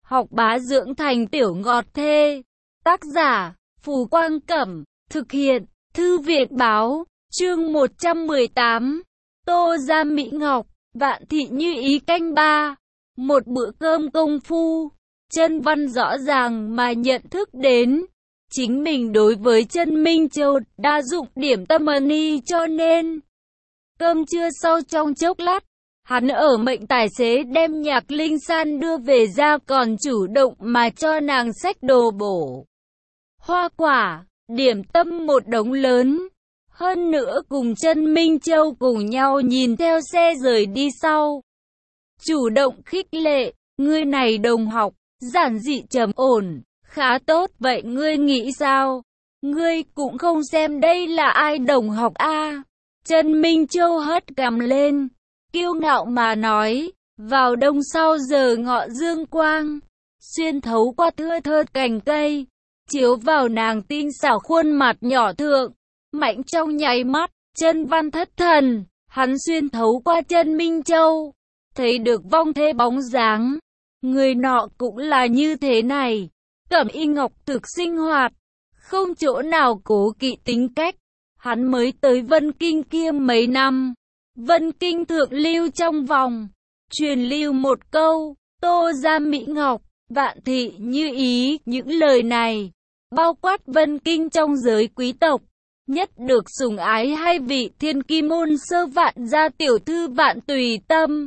học bá dưỡng thành tiểu ngọt thê. Tác giả, Phù Quang Cẩm, thực hiện, Thư viện Báo, chương 118. Tô Gia Mỹ Ngọc, Vạn Thị Như Ý canh 3. Một bữa cơm công phu, Chân Văn rõ ràng mà nhận thức đến. Chính mình đối với Chân Minh Châu đa dụng điểm tâm y, cho nên cơm trưa sau trong chốc lát, hắn ở mệnh tài xế đem Nhạc Linh San đưa về ra, còn chủ động mà cho nàng xách đồ bổ, hoa quả, điểm tâm một đống lớn. Hơn nữa cùng Chân Minh Châu cùng nhau nhìn theo xe rời đi sau. Chủ động khích lệ, ngươi này đồng học, giản dị trầm ổn, khá tốt, vậy ngươi nghĩ sao? Ngươi cũng không xem đây là ai đồng học a? Chân Minh Châu hất cằm lên, kiêu ngạo mà nói, vào đông sau giờ ngọ dương quang, xuyên thấu qua thưa thớt cành cây, chiếu vào nàng tinh xảo khuôn mặt nhỏ thượng, mạnh trong nháy mắt, Chân Văn thất thần, hắn xuyên thấu qua Chân Minh Châu, thấy được vong thê bóng dáng, người nọ cũng là như thế này, Cẩm Y Ngọc thực sinh hoạt, không chỗ nào cố kỵ tính cách. Hắn mới tới Vân Kinh kia mấy năm, Vân Kinh thượng lưu trong vòng, truyền lưu một câu, Tô Gia Mỹ Ngọc, Vạn Thị Như Ý, những lời này, bao quát Vân Kinh trong giới quý tộc, nhất được sủng ái hai vị thiên kim môn sơ Vạn gia tiểu thư Vạn Tùy Tâm.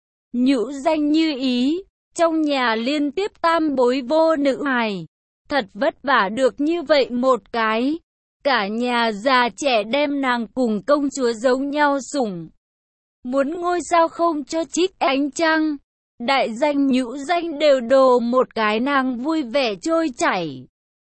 Nhũ danh Như Ý, trong nhà liên tiếp tam bối vô nữ hài, thật vất vả được như vậy một cái. Cả nhà già trẻ đem nàng cùng công chúa giống nhau sủng. Muốn ngôi sao không cho trích ánh trăng, đại danh nhũ danh đều đồ một cái, nàng vui vẻ trôi chảy.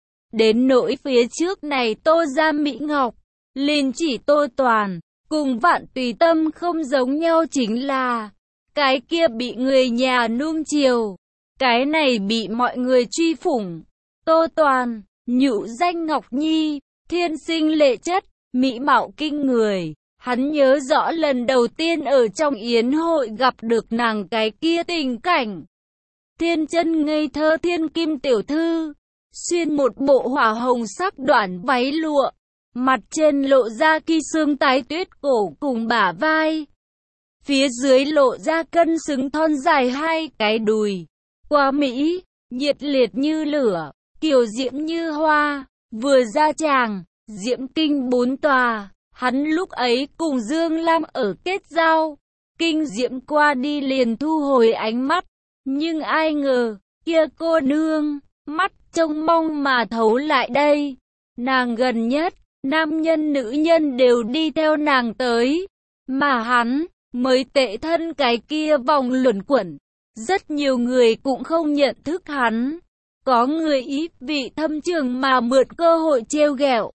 Đến nỗi phía trước này Tô Gia Mỹ Ngọc, liền chỉ Tô Toàn, cùng Vạn Tùy Tâm không giống nhau chính là, cái kia bị người nhà nuông chiều, cái này bị mọi người truy phủng. Tô Toàn, nhũ danh Ngọc Nhi, thiên sinh lệ chất, mỹ mạo kinh người. Hắn nhớ rõ lần đầu tiên ở trong yến hội gặp được nàng cái kia tình cảnh. Thiên chân ngây thơ thiên kim tiểu thư, xuyên một bộ hỏa hồng sắc đoạn váy lụa, mặt trên lộ ra ki xương tái tuyết cổ cùng bả vai. Phía dưới lộ ra cân xứng thon dài hai cái đùi, quá mỹ, nhiệt liệt như lửa, kiều diễm như hoa. Vừa ra tràng, diễm kinh bốn tòa, hắn lúc ấy cùng Dương Lam ở kết giao, kinh diễm qua đi liền thu hồi ánh mắt, nhưng ai ngờ, kia cô nương, mắt trông mong mà thấu lại đây, nàng gần nhất, nam nhân nữ nhân đều đi theo nàng tới, mà hắn, mới tệ thân cái kia vòng luẩn quẩn, rất nhiều người cũng không nhận thức hắn. Có người ý vị thâm trường mà mượn cơ hội trêu ghẹo.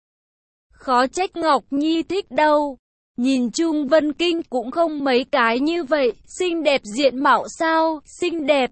Khó trách Ngọc Nhi thích đâu. Nhìn chung Vân Kinh cũng không mấy cái như vậy. Xinh đẹp diện mạo sao? Xinh đẹp.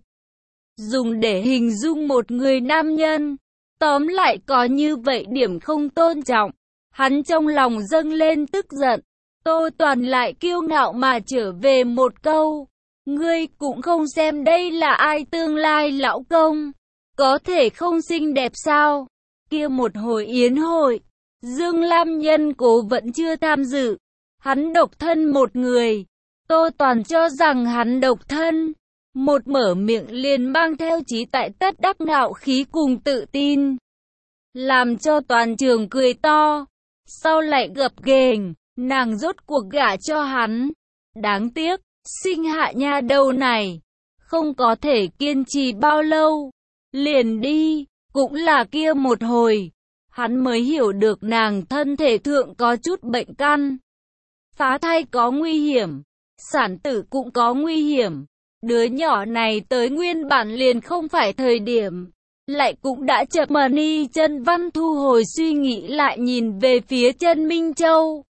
Dùng để hình dung một người nam nhân. Tóm lại có như vậy điểm không tôn trọng. Hắn trong lòng dâng lên tức giận. Tô Toàn lại kiêu ngạo mà trở về một câu. Ngươi cũng không xem đây là ai tương lai lão công. Có thể không xinh đẹp sao? Kia một hồi yến hội, Dương Lam nhân cố vẫn chưa tham dự. Hắn độc thân một người. Tô Toàn cho rằng hắn độc thân. Một mở miệng liền mang theo chí tại tất đắc ngạo khí cùng tự tin. Làm cho toàn trường cười to. Sau lại gập ghềnh, nàng rốt cuộc gả cho hắn. Đáng tiếc, sinh hạ nha đầu này. Không có thể kiên trì bao lâu. Liền đi, cũng là kia một hồi, hắn mới hiểu được nàng thân thể thượng có chút bệnh căn. Phá thai có nguy hiểm, sản tử cũng có nguy hiểm. Đứa nhỏ này tới nguyên bản liền không phải thời điểm, lại cũng đã chậm y. Chân Văn thu hồi suy nghĩ lại nhìn về phía Chân Minh Châu.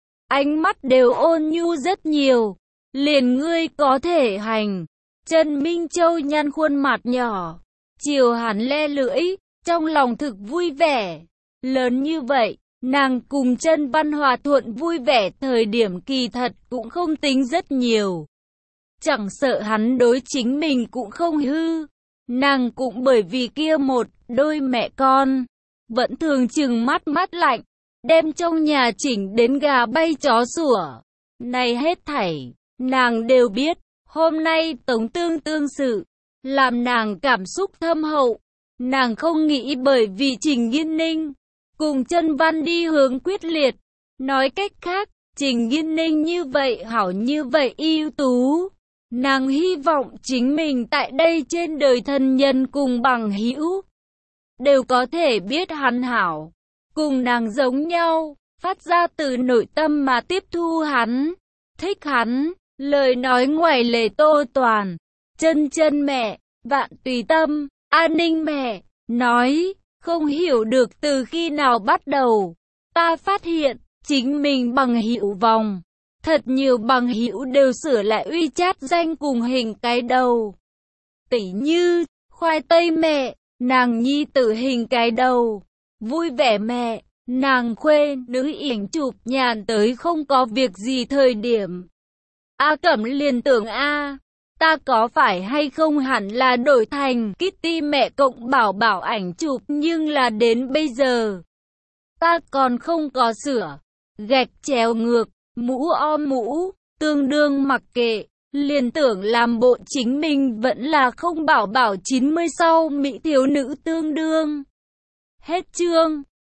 Ánh mắt đều ôn nhu rất nhiều, liền ngươi có thể hành. Chân Minh Châu nhăn khuôn mặt nhỏ. Chiều hắn le lưỡi, trong lòng thực vui vẻ. Lớn như vậy, nàng cùng Chân Văn hòa thuận vui vẻ thời điểm kỳ thật cũng không tính rất nhiều. Chẳng sợ hắn đối chính mình cũng không hư. Nàng cũng bởi vì kia một đôi mẹ con, vẫn thường trừng mắt mắt lạnh, đem trong nhà chỉnh đến gà bay chó sủa. Này hết thảy, nàng đều biết, hôm nay Tống Tương Tương sự, làm nàng cảm xúc thâm hậu. Nàng không nghĩ bởi vì Trình Nghiên Ninh cùng Chân Văn đi hướng quyết liệt. Nói cách khác, Trình Nghiên Ninh như vậy hảo như vậy ưu tú. Nàng hy vọng chính mình tại đây trên đời thân nhân cùng bằng hữu đều có thể biết hắn hảo, cùng nàng giống nhau, phát ra từ nội tâm mà tiếp thu hắn, thích hắn. Lời nói ngoài lề Tô Toàn, Chân Chân mẹ, Vạn Tùy Tâm, An Ninh mẹ, nói, không hiểu được từ khi nào bắt đầu, ta phát hiện, chính mình bằng hữu vòng. Thật nhiều bằng hữu đều sửa lại WeChat danh cùng hình cái đầu. Tỉ như, khoai tây mẹ, nàng nhi tử hình cái đầu. Vui vẻ mẹ, nàng khuê nữ ảnh chụp nhàn tới không có việc gì thời điểm. A Cẩm liền tưởng ta có phải hay không hẳn là đổi thành Kitty mẹ cộng bảo bảo ảnh chụp, nhưng là đến bây giờ ta còn không có sửa. Gạch chéo ngược, mũ om mũ, tương đương mặc kệ, liền tưởng làm bộ chính mình vẫn là không bảo bảo 90 sau mỹ thiếu nữ tương đương. Hết chương.